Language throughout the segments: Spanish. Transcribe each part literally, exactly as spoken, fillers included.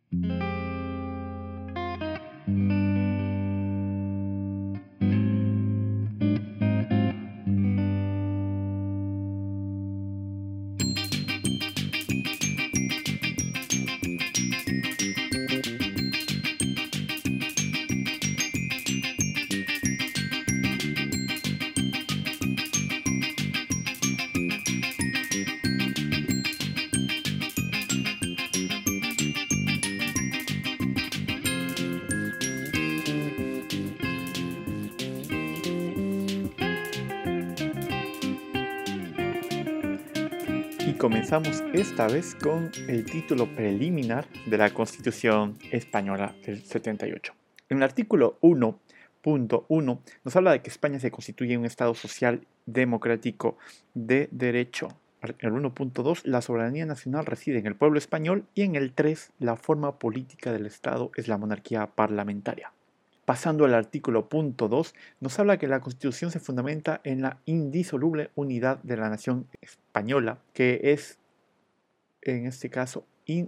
Y comenzamos esta vez con el título preliminar de la Constitución Española del setenta y ocho. En el artículo uno punto uno nos habla de que España se constituye un Estado social democrático de derecho. En el uno punto dos, la soberanía nacional reside en el pueblo español, y en el tres, la forma política del Estado es la monarquía parlamentaria. Pasando al artículo punto dos, nos habla que la Constitución se fundamenta en la indisoluble unidad de la nación española, que es, en este caso,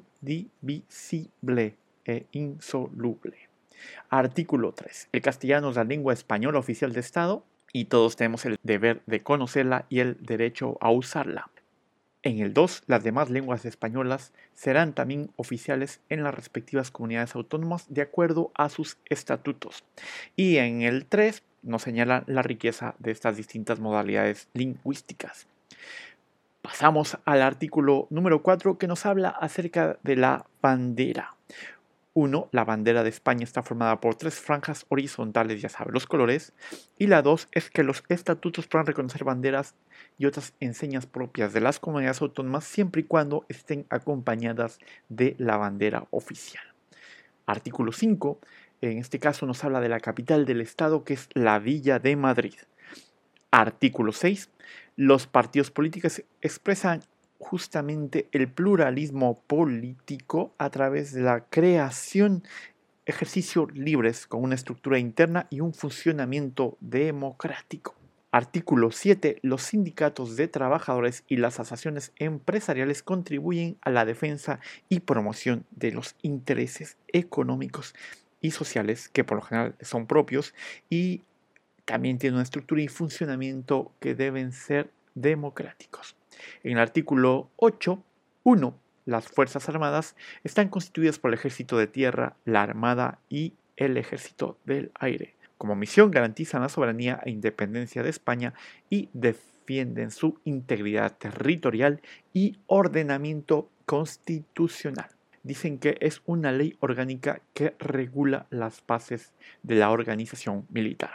indivisible e insoluble. Artículo tres. El castellano es la lengua española oficial de Estado y todos tenemos el deber de conocerla y el derecho a usarla. En el dos, las demás lenguas españolas serán también oficiales en las respectivas comunidades autónomas de acuerdo a sus estatutos. Y en el tres nos señala la riqueza de estas distintas modalidades lingüísticas. Pasamos al artículo número cuatro, que nos habla acerca de la bandera. uno. La bandera de España está formada por tres franjas horizontales, ya saben, los colores. Y la dos es que los estatutos puedan reconocer banderas y otras enseñas propias de las comunidades autónomas siempre y cuando estén acompañadas de la bandera oficial. Artículo cinco. En este caso nos habla de la capital del Estado, que es la Villa de Madrid. Artículo seis. Los partidos políticos expresan justamente el pluralismo político a través de la creación, ejercicios libres con una estructura interna y un funcionamiento democrático. Artículo siete. Los sindicatos de trabajadores y las asociaciones empresariales contribuyen a la defensa y promoción de los intereses económicos y sociales que por lo general son propios, y también tienen una estructura y funcionamiento que deben ser democráticos. En el artículo ocho, uno. Las Fuerzas Armadas están constituidas por el Ejército de Tierra, la Armada y el Ejército del Aire. Como misión garantizan la soberanía e independencia de España y defienden su integridad territorial y ordenamiento constitucional. Dicen que es una ley orgánica que regula las bases de la organización militar.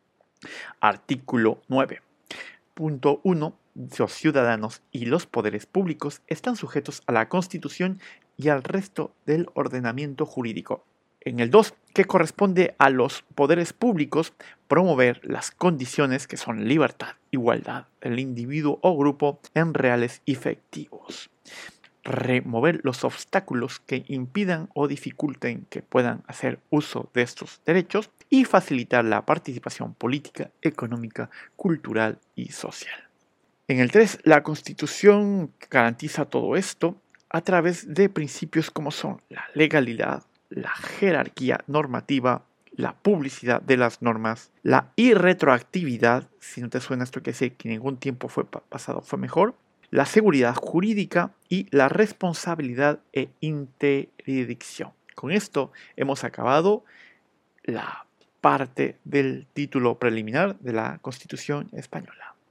Artículo nueve punto uno. Los ciudadanos y los poderes públicos están sujetos a la Constitución y al resto del ordenamiento jurídico. En el dos, que corresponde a los poderes públicos promover las condiciones que son libertad, igualdad del individuo o grupo en reales y efectivos. Remover los obstáculos que impidan o dificulten que puedan hacer uso de estos derechos y facilitar la participación política, económica, cultural y social. En el tres, la Constitución garantiza todo esto a través de principios como son la legalidad, la jerarquía normativa, la publicidad de las normas, la irretroactividad, si no te suena esto quiere decir que ningún tiempo fue pasado fue mejor, la seguridad jurídica y la responsabilidad e interdicción. Con esto hemos acabado la parte del título preliminar de la Constitución Española.